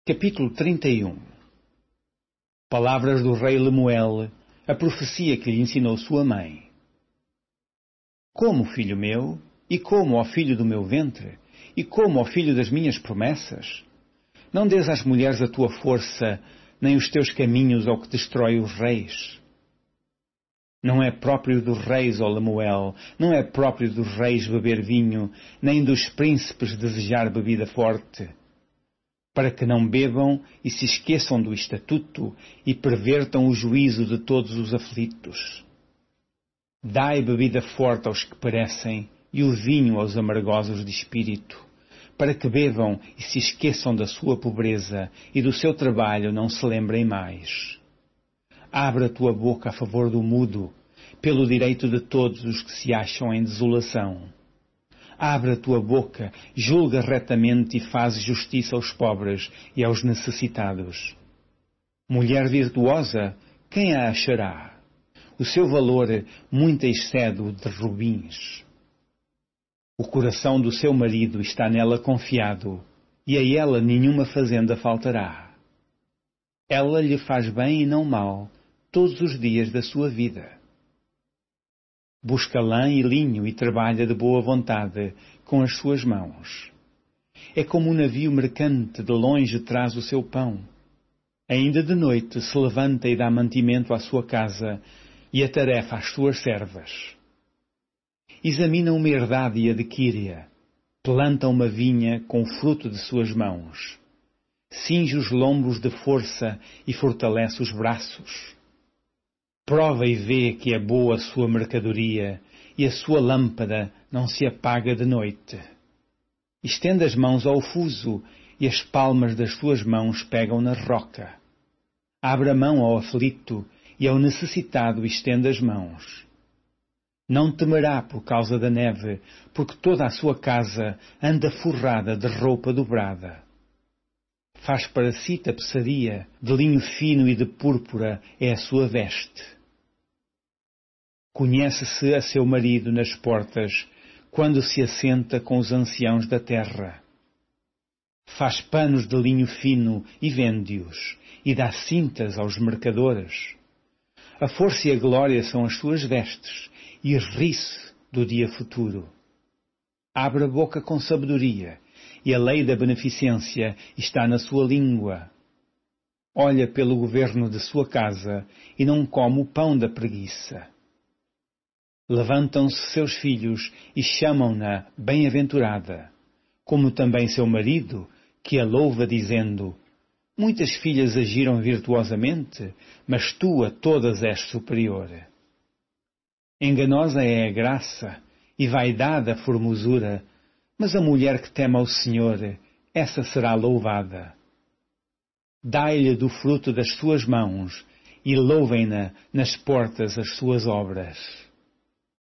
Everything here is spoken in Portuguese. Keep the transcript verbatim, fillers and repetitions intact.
Capítulo trinta e um. Palavras do rei Lemuel, a profecia que lhe ensinou sua mãe. Como, filho meu, e como, ó filho do meu ventre, e como, ó filho das minhas promessas? Não dês às mulheres a tua força, nem os teus caminhos ao que destrói os reis. Não é próprio dos reis, ó Lemuel, não é próprio dos reis beber vinho, nem dos príncipes desejar bebida forte, para que não bebam e se esqueçam do estatuto e pervertam o juízo de todos os aflitos. Dai bebida forte aos que perecem e o vinho aos amargosos de espírito, para que bebam e se esqueçam da sua pobreza e do seu trabalho não se lembrem mais. Abre a tua boca a favor do mudo, pelo direito de todos os que se acham em desolação. Abre a tua boca, julga retamente e faz justiça aos pobres e aos necessitados. Mulher virtuosa, quem a achará? O seu valor muito excede o de rubins. O coração do seu marido está nela confiado, e a ela nenhuma fazenda faltará. Ela lhe faz bem e não mal, todos os dias da sua vida. Busca lã e linho e trabalha de boa vontade com as suas mãos. É como um navio mercante, de longe traz o seu pão. Ainda de noite se levanta e dá mantimento à sua casa e a tarefa às suas servas. Examina uma herdade e adquire-a. Planta uma vinha com o fruto de suas mãos. Cinge os lombos de força e fortalece os braços. Prova e vê que é boa a sua mercadoria e a sua lâmpada não se apaga de noite. Estende as mãos ao fuso e as palmas das suas mãos pegam na roca. Abre a mão ao aflito e ao necessitado estende as mãos. Não temerá por causa da neve, porque toda a sua casa anda forrada de roupa dobrada. Faz para si tapeçaria, de linho fino e de púrpura é a sua veste. Conhece-se a seu marido nas portas, quando se assenta com os anciãos da terra. Faz panos de linho fino e vende-os, e dá cintas aos mercadores. A força e a glória são as suas vestes, e ri-se do dia futuro. Abre a boca com sabedoria, e a lei da beneficência está na sua língua. Olha pelo governo de sua casa, e não come o pão da preguiça. Levantam-se seus filhos e chamam-na bem-aventurada, como também seu marido, que a louva dizendo: muitas filhas agiram virtuosamente, mas tu a todas és superior. Enganosa é a graça, e vaidade a formosura, mas a mulher que teme ao Senhor, essa será louvada. Dai-lhe do fruto das suas mãos, e louvem-na nas portas as suas obras.